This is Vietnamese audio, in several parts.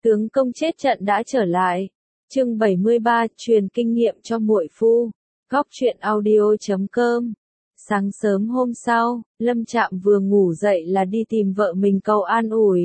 Tướng công chết trận đã trở lại. Chương 73, truyền kinh nghiệm cho muội phu. Góc truyện audio.com. Sáng sớm hôm sau, Lâm Trạm vừa ngủ dậy là đi tìm vợ mình cầu an ủi.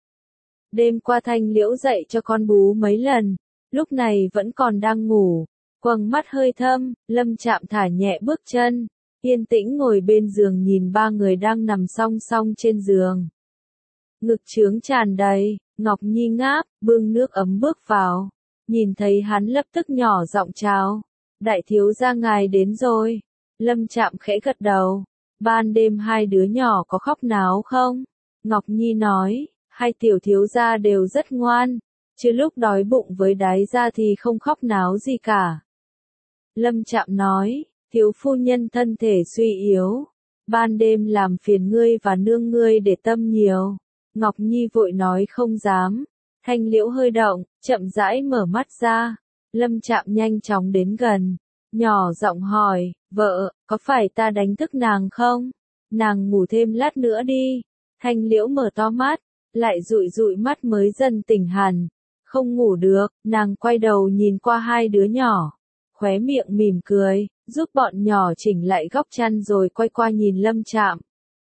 Đêm qua Thanh Liễu dậy cho con bú mấy lần, lúc này vẫn còn đang ngủ, quầng mắt hơi thâm, Lâm Trạm thả nhẹ bước chân, yên tĩnh ngồi bên giường nhìn ba người đang nằm song song trên giường. Ngực trướng tràn đầy, Ngọc Nhi ngáp, bưng nước ấm bước vào, nhìn thấy hắn lập tức nhỏ giọng chào, đại thiếu gia ngài đến rồi. Lâm Trạm khẽ gật đầu, ban đêm hai đứa nhỏ có khóc náo không? Ngọc Nhi nói, hai tiểu thiếu gia đều rất ngoan, chứ lúc đói bụng với đái ra thì không khóc náo gì cả. Lâm Trạm nói, thiếu phu nhân thân thể suy yếu, ban đêm làm phiền ngươi và nương ngươi để tâm nhiều. Ngọc Nhi vội nói không dám. Thanh Liễu hơi động, chậm rãi mở mắt ra. Lâm Trạm nhanh chóng đến gần, nhỏ giọng hỏi, vợ, có phải ta đánh thức nàng không? Nàng ngủ thêm lát nữa đi. Thanh Liễu mở to mắt, lại dụi dụi mắt mới dần tỉnh hẳn. Không ngủ được, nàng quay đầu nhìn qua hai đứa nhỏ, khóe miệng mỉm cười, giúp bọn nhỏ chỉnh lại góc chăn rồi quay qua nhìn Lâm Trạm.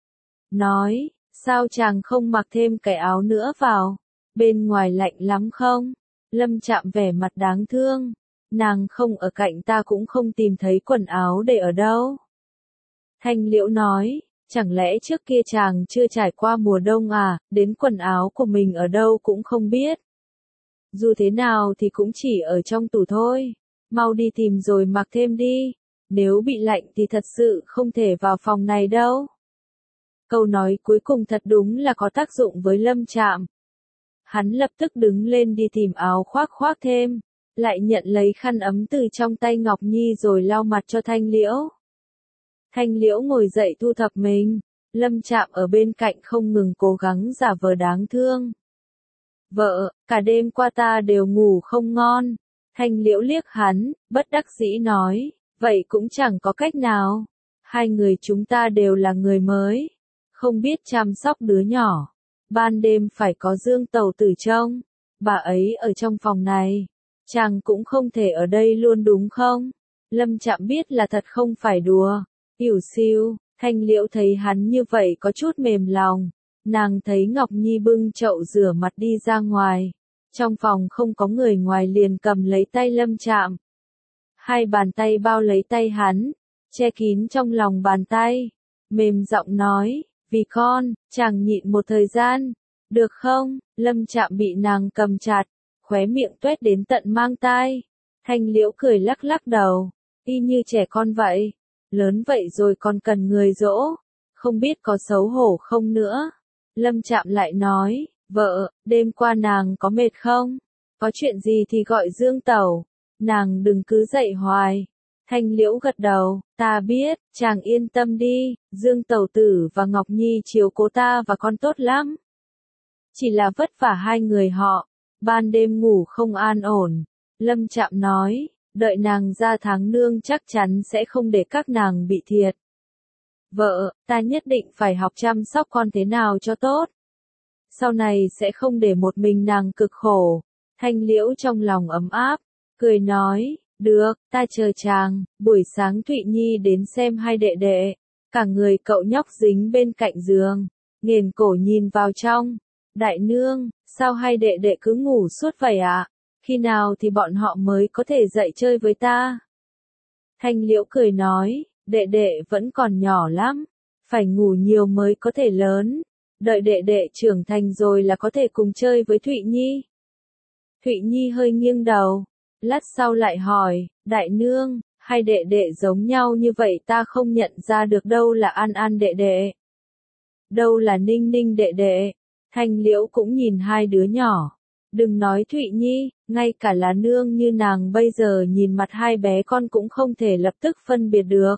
Nói, sao chàng không mặc thêm cái áo nữa vào? Bên ngoài lạnh lắm không? Lâm Trạm vẻ mặt đáng thương. Nàng không ở cạnh ta cũng không tìm thấy quần áo để ở đâu. Thanh Liễu nói, chẳng lẽ trước kia chàng chưa trải qua mùa đông à, đến quần áo của mình ở đâu cũng không biết. Dù thế nào thì cũng chỉ ở trong tủ thôi. Mau đi tìm rồi mặc thêm đi. Nếu bị lạnh thì thật sự không thể vào phòng này đâu. Câu nói cuối cùng thật đúng là có tác dụng với Lâm Trạm. Hắn lập tức đứng lên đi tìm áo khoác thêm, lại nhận lấy khăn ấm từ trong tay Ngọc Nhi rồi lau mặt cho Thanh Liễu. Thanh Liễu ngồi dậy thu thập mình, Lâm Trạm ở bên cạnh không ngừng cố gắng giả vờ đáng thương. Vợ, cả đêm qua ta đều ngủ không ngon. Thanh Liễu liếc hắn, bất đắc dĩ nói, vậy cũng chẳng có cách nào. Hai người chúng ta đều là người mới, không biết chăm sóc đứa nhỏ. Ban đêm phải có Dương Tẩu Tử trông, bà ấy ở trong phòng này, chàng cũng không thể ở đây luôn đúng không? Lâm Trạm biết là thật không phải đùa. Ỉu xìu, Thanh Liễu thấy hắn như vậy có chút mềm lòng, nàng thấy Ngọc Nhi bưng chậu rửa mặt đi ra ngoài, trong phòng không có người ngoài liền cầm lấy tay Lâm Trạm. Hai bàn tay bao lấy tay hắn, che kín trong lòng bàn tay, mềm giọng nói, vì con, chàng nhịn một thời gian, được không? Lâm Trạm bị nàng cầm chặt, khóe miệng tuét đến tận mang tai. Thanh Liễu cười lắc lắc đầu, y như trẻ con vậy, lớn vậy rồi còn cần người dỗ, không biết có xấu hổ không nữa. Lâm Trạm lại nói, vợ, đêm qua nàng có mệt không? Có chuyện gì thì gọi Dương Tẩu, nàng đừng cứ dậy hoài. Thanh Liễu gật đầu, ta biết, chàng yên tâm đi, Dương Tẩu Tử và Ngọc Nhi chiếu cố ta và con tốt lắm. Chỉ là vất vả hai người họ, ban đêm ngủ không an ổn. Lâm Trạm nói, đợi nàng ra tháng nương chắc chắn sẽ không để các nàng bị thiệt. Vợ, ta nhất định phải học chăm sóc con thế nào cho tốt. Sau này sẽ không để một mình nàng cực khổ. Thanh Liễu trong lòng ấm áp, cười nói, được, ta chờ chàng. Buổi sáng Thụy Nhi đến xem hai đệ đệ, cả người cậu nhóc dính bên cạnh giường, nghền cổ nhìn vào trong. Đại nương, sao hai đệ đệ cứ ngủ suốt vậy ạ? Khi nào thì bọn họ mới có thể dậy chơi với ta? Thanh Liễu cười nói, đệ đệ vẫn còn nhỏ lắm, phải ngủ nhiều mới có thể lớn. Đợi đệ đệ trưởng thành rồi là có thể cùng chơi với Thụy Nhi. Thụy Nhi hơi nghiêng đầu, lát sau lại hỏi, đại nương, hai đệ đệ giống nhau như vậy ta không nhận ra được đâu là An An đệ đệ, đâu là Ninh Ninh đệ đệ. Thanh Liễu cũng nhìn hai đứa nhỏ, đừng nói Thụy Nhi, ngay cả là nương như nàng bây giờ nhìn mặt hai bé con cũng không thể lập tức phân biệt được.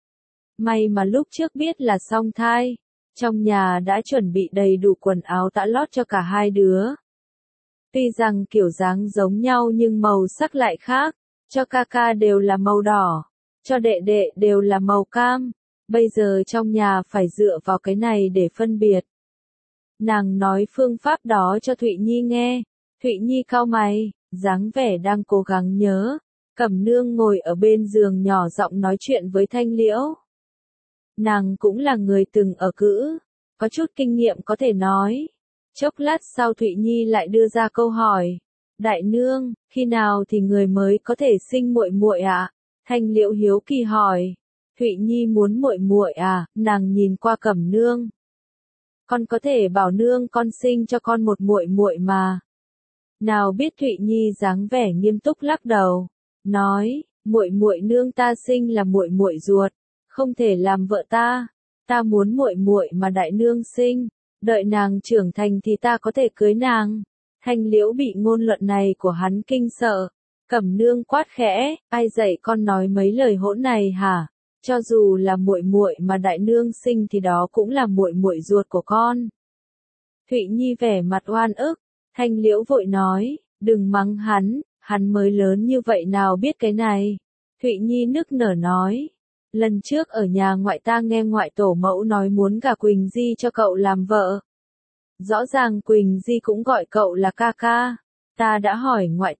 May mà lúc trước biết là song thai, trong nhà đã chuẩn bị đầy đủ quần áo tã lót cho cả hai đứa. Tuy rằng kiểu dáng giống nhau nhưng màu sắc lại khác, cho ca ca đều là màu đỏ, cho đệ đệ đều là màu cam, bây giờ trong nhà phải dựa vào cái này để phân biệt. Nàng nói phương pháp đó cho Thụy Nhi nghe, Thụy Nhi cau mày, dáng vẻ đang cố gắng nhớ. Cẩm Nương ngồi ở bên giường nhỏ giọng nói chuyện với Thanh Liễu. Nàng cũng là người từng ở cữ, có chút kinh nghiệm có thể nói. Chốc lát sau Thụy Nhi lại đưa ra câu hỏi. Đại nương, khi nào thì người mới có thể sinh muội muội ạ? Thanh Liễu hiếu kỳ hỏi. Thụy Nhi muốn muội muội à? Nàng nhìn qua Cẩm Nương. Con có thể bảo nương con sinh cho con một muội muội mà. Nào biết Thụy Nhi dáng vẻ nghiêm túc lắc đầu, nói, muội muội nương ta sinh là muội muội ruột, không thể làm vợ ta. Ta muốn muội muội mà đại nương sinh, đợi nàng trưởng thành thì ta có thể cưới nàng. Thanh Liễu bị ngôn luận này của hắn kinh sợ. Cẩm Nương quát khẽ, ai dạy con nói mấy lời hỗn này hả? Cho dù là muội muội mà đại nương sinh thì đó cũng là muội muội ruột của con. Thụy Nhi vẻ mặt oan ức. Thanh Liễu vội nói, đừng mắng hắn mới lớn như vậy nào biết cái này. Thụy Nhi nức nở nói, lần trước ở nhà ngoại ta nghe ngoại tổ mẫu nói muốn gả Quỳnh Di cho cậu làm vợ. Rõ ràng Quỳnh Di cũng gọi cậu là ca ca. Ta đã hỏi ngoại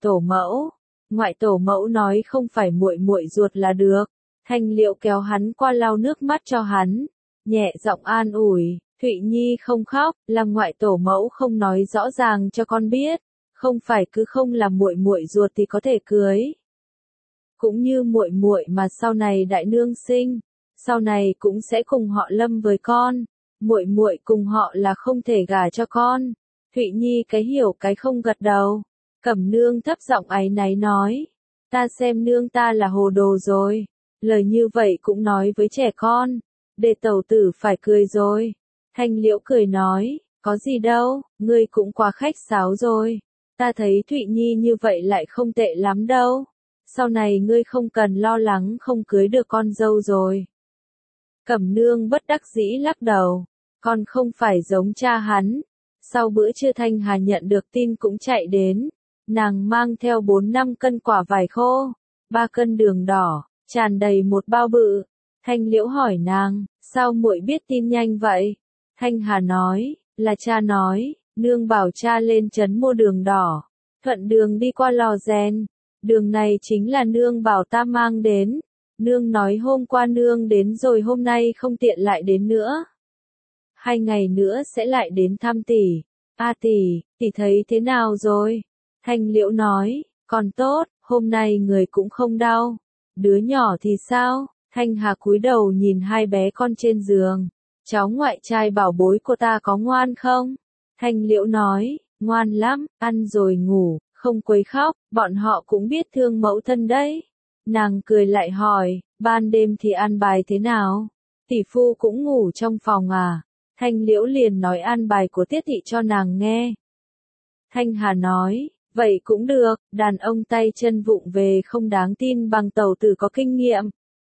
tổ mẫu nói không phải muội muội ruột là được. Thanh Liễu kéo hắn qua lau nước mắt cho hắn, nhẹ giọng an ủi, Thụy Nhi không khóc, làm ngoại tổ mẫu không nói rõ ràng cho con biết, không phải cứ không là muội muội ruột thì có thể cưới. Cũng như muội muội mà sau này đại nương sinh, sau này cũng sẽ cùng họ Lâm với con, muội muội cùng họ là không thể gả cho con. Thụy Nhi cái hiểu cái không gật đầu. Cẩm Nương thấp giọng áy náy nói, ta xem nương ta là hồ đồ rồi. Lời như vậy cũng nói với trẻ con, để tẩu tử phải cười rồi. Thanh Liễu cười nói, có gì đâu, ngươi cũng quá khách sáo rồi. Ta thấy Thụy Nhi như vậy lại không tệ lắm đâu. Sau này ngươi không cần lo lắng không cưới được con dâu rồi. Cẩm Nương bất đắc dĩ lắc đầu, con không phải giống cha hắn. Sau bữa trưa Thanh Hà nhận được tin cũng chạy đến. Nàng mang theo 4-5 cân quả vải khô, 3 cân đường đỏ, tràn đầy một bao bự. Thanh Liễu hỏi nàng, sao muội biết tin nhanh vậy? Thanh Hà nói, là cha nói, nương bảo cha lên trấn mua đường đỏ, thuận đường đi qua lò rèn. Đường này chính là nương bảo ta mang đến. Nương nói hôm qua nương đến rồi hôm nay không tiện lại đến nữa. 2 ngày nữa sẽ lại đến thăm tỷ. A tỷ thấy thế nào rồi? Thanh Liễu nói, còn tốt, hôm nay người cũng không đau. Đứa nhỏ thì sao? Thanh Hà cúi đầu nhìn 2 bé con trên giường. Cháu ngoại trai bảo bối của ta có ngoan không? Thanh Liễu nói, ngoan lắm, ăn rồi ngủ, không quấy khóc, bọn họ cũng biết thương mẫu thân đấy. Nàng cười lại hỏi, ban đêm thì an bài thế nào? Tỷ phu cũng ngủ trong phòng à? Thanh Liễu liền nói an bài của Tiết thị cho nàng nghe. Thanh Hà nói, vậy cũng được, đàn ông tay chân vụng về không đáng tin bằng tẩu tử có kinh nghiệm.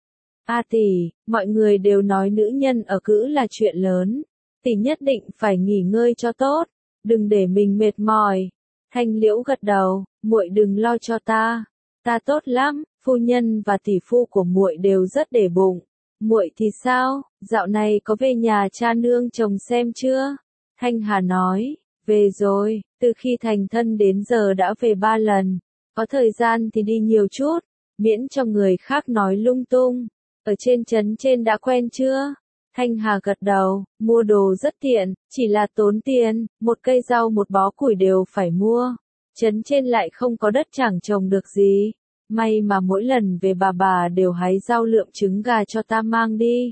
A tỷ, mọi người đều nói nữ nhân ở cữ là chuyện lớn. Tỷ nhất định phải nghỉ ngơi cho tốt, đừng để mình mệt mỏi. Thanh Liễu gật đầu, muội đừng lo cho ta. Ta tốt lắm, phu nhân và tỷ phu của muội đều rất để bụng. Muội thì sao, dạo này có về nhà cha nương chồng xem chưa? Thanh Hà nói, về rồi, từ khi thành thân đến giờ đã về 3 lần. Có thời gian thì đi nhiều chút, miễn cho người khác nói lung tung. Ở trên trấn trên đã quen chưa? Thanh Hà gật đầu, mua đồ rất tiện, chỉ là tốn tiền, một cây rau một bó củi đều phải mua. Trấn trên lại không có đất chẳng trồng được gì. May mà mỗi lần về bà đều hái rau lượm trứng gà cho ta mang đi.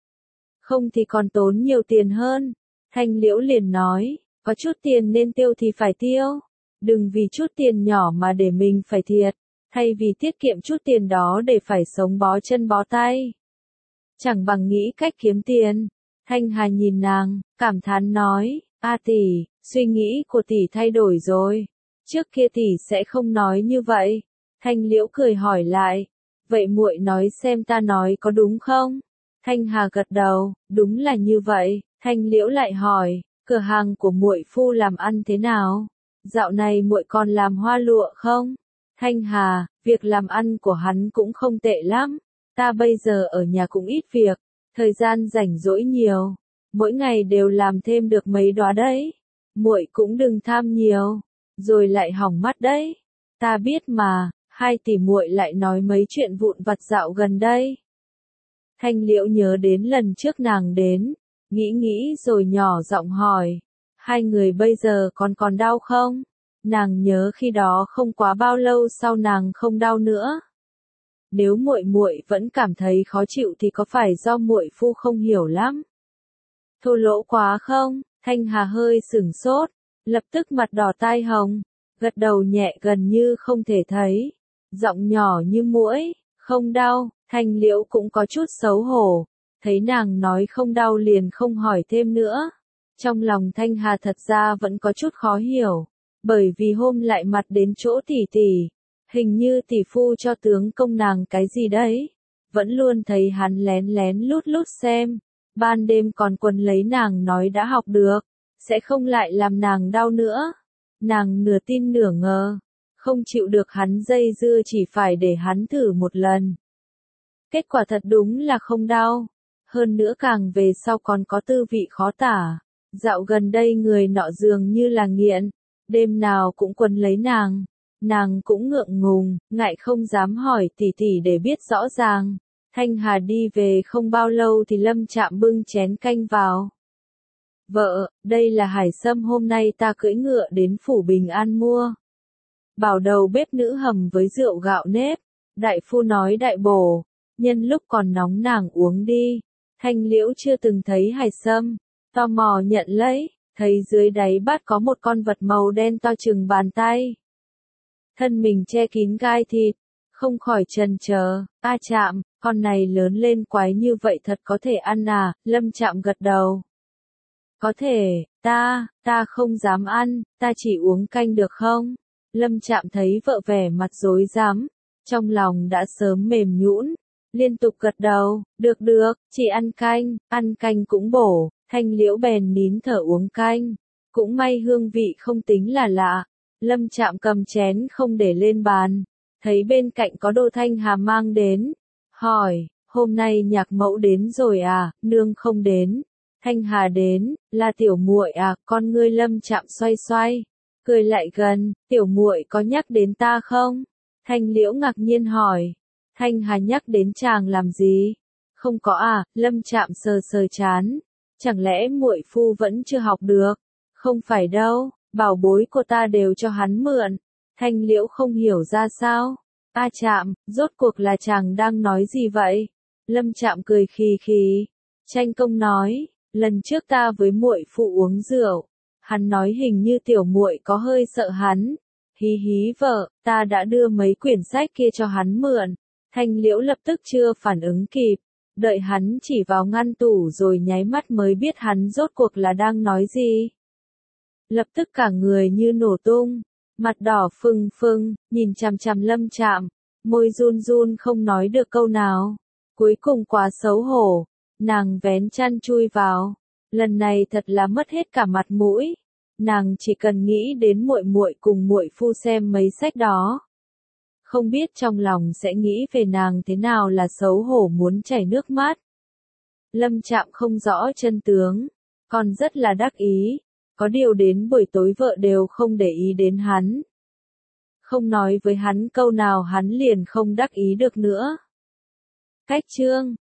Không thì còn tốn nhiều tiền hơn. Thanh Liễu liền nói, có chút tiền nên tiêu thì phải tiêu. Đừng vì chút tiền nhỏ mà để mình phải thiệt. Thay vì tiết kiệm chút tiền đó để phải sống bó chân bó tay. Chẳng bằng nghĩ cách kiếm tiền. Thanh Hà nhìn nàng, cảm thán nói, a tỷ, suy nghĩ của tỷ thay đổi rồi. Trước kia tỷ sẽ không nói như vậy. Thanh Liễu cười hỏi lại, vậy muội nói xem ta nói có đúng không? Thanh Hà gật đầu, đúng là như vậy. Thanh Liễu lại hỏi, cửa hàng của muội phu làm ăn thế nào? Dạo này muội còn làm hoa lụa không? Thanh Hà, việc làm ăn của hắn cũng không tệ lắm. Ta bây giờ ở nhà cũng ít việc, thời gian rảnh rỗi nhiều, mỗi ngày đều làm thêm được mấy đóa đấy. Muội cũng đừng tham nhiều. rồi lại hỏng mắt đấy. Ta biết mà, hai tỷ muội lại nói mấy chuyện vụn vặt dạo gần đây. Thanh Liễu nhớ đến lần trước nàng đến, nghĩ rồi nhỏ giọng hỏi, hai người bây giờ còn đau không? Nàng nhớ khi đó không quá bao lâu sau nàng không đau nữa. Nếu muội muội vẫn cảm thấy khó chịu thì có phải do muội phu không hiểu lắm? Thô lỗ quá không? Thanh Hà hơi sửng sốt, lập tức mặt đỏ tai hồng, gật đầu nhẹ gần như không thể thấy, giọng nhỏ như muỗi, không đau. Thanh Liễu cũng có chút xấu hổ, thấy nàng nói không đau liền không hỏi thêm nữa. Trong lòng Thanh Hà thật ra vẫn có chút khó hiểu, bởi vì hôm lại mặt đến chỗ tỷ tỷ, hình như tỷ phu cho tướng công nàng cái gì đấy, vẫn luôn thấy hắn lén lén lút lút xem, ban đêm còn quấn lấy nàng nói đã học được, sẽ không lại làm nàng đau nữa. Nàng nửa tin nửa ngờ, không chịu được hắn dây dưa chỉ phải để hắn thử một lần. Kết quả thật đúng là không đau, hơn nữa càng về sau còn có tư vị khó tả. Dạo gần đây người nọ dường như là nghiện, đêm nào cũng quấn lấy nàng cũng ngượng ngùng, ngại không dám hỏi tỷ tỷ để biết rõ ràng. Thanh Hà đi về không bao lâu thì Lâm Trạm bưng chén canh vào. Vợ, đây là hải sâm hôm nay ta cưỡi ngựa đến phủ Bình An mua. Bảo đầu bếp nữ hầm với rượu gạo nếp, đại phu nói đại bổ, nhân lúc còn nóng nàng uống đi. Thanh Liễu chưa từng thấy hải sâm, tò mò nhận lấy, thấy dưới đáy bát có một con vật màu đen to chừng bàn tay. Thân mình che kín gai thịt, không khỏi chần chờ, a Trạm, con này lớn lên quái như vậy thật có thể ăn à? Lâm Trạm gật đầu. Có thể, ta không dám ăn, ta chỉ uống canh được không? Lâm Trạm thấy vợ vẻ mặt rối rắm, trong lòng đã sớm mềm nhũn, liên tục gật đầu, được, chỉ ăn canh cũng bổ. Thanh Liễu bèn nín thở uống canh, cũng may hương vị không tính là lạ. Lâm Trạm cầm chén không để lên bàn, thấy bên cạnh có đồ Thanh Hà mang đến, hỏi, hôm nay nhạc mẫu đến rồi à? Nương không đến. Thanh Hà đến, là tiểu muội à? Con ngươi Lâm Trạm xoay, cười lại gần, tiểu muội có nhắc đến ta không? Thanh Liễu ngạc nhiên hỏi, Thanh Hà nhắc đến chàng làm gì? Không có à? Lâm Trạm sờ trán, chẳng lẽ muội phu vẫn chưa học được? Không phải đâu, bảo bối của ta đều cho hắn mượn. Thanh Liễu không hiểu ra sao. A Trạm, rốt cuộc là chàng đang nói gì vậy? Lâm Trạm cười khì, tranh công nói, lần trước ta với muội phụ uống rượu, hắn nói hình như tiểu muội có hơi sợ hắn. Hí vợ, ta đã đưa mấy quyển sách kia cho hắn mượn. Thanh Liễu lập tức chưa phản ứng kịp, đợi hắn chỉ vào ngăn tủ rồi nháy mắt mới biết hắn rốt cuộc là đang nói gì. Lập tức cả người như nổ tung, mặt đỏ phừng, nhìn chằm chằm Lâm Trạm, môi run không nói được câu nào. Cuối cùng quá xấu hổ, nàng vén chăn chui vào. Lần này thật là mất hết cả mặt mũi. Nàng chỉ cần nghĩ đến muội muội cùng muội phu xem mấy sách đó, không biết trong lòng sẽ nghĩ về nàng thế nào là xấu hổ muốn chảy nước mắt. Lâm Trạm không rõ chân tướng, còn rất là đắc ý, có điều đến buổi tối vợ đều không để ý đến hắn. Không nói với hắn câu nào hắn liền không đắc ý được nữa. Cách chương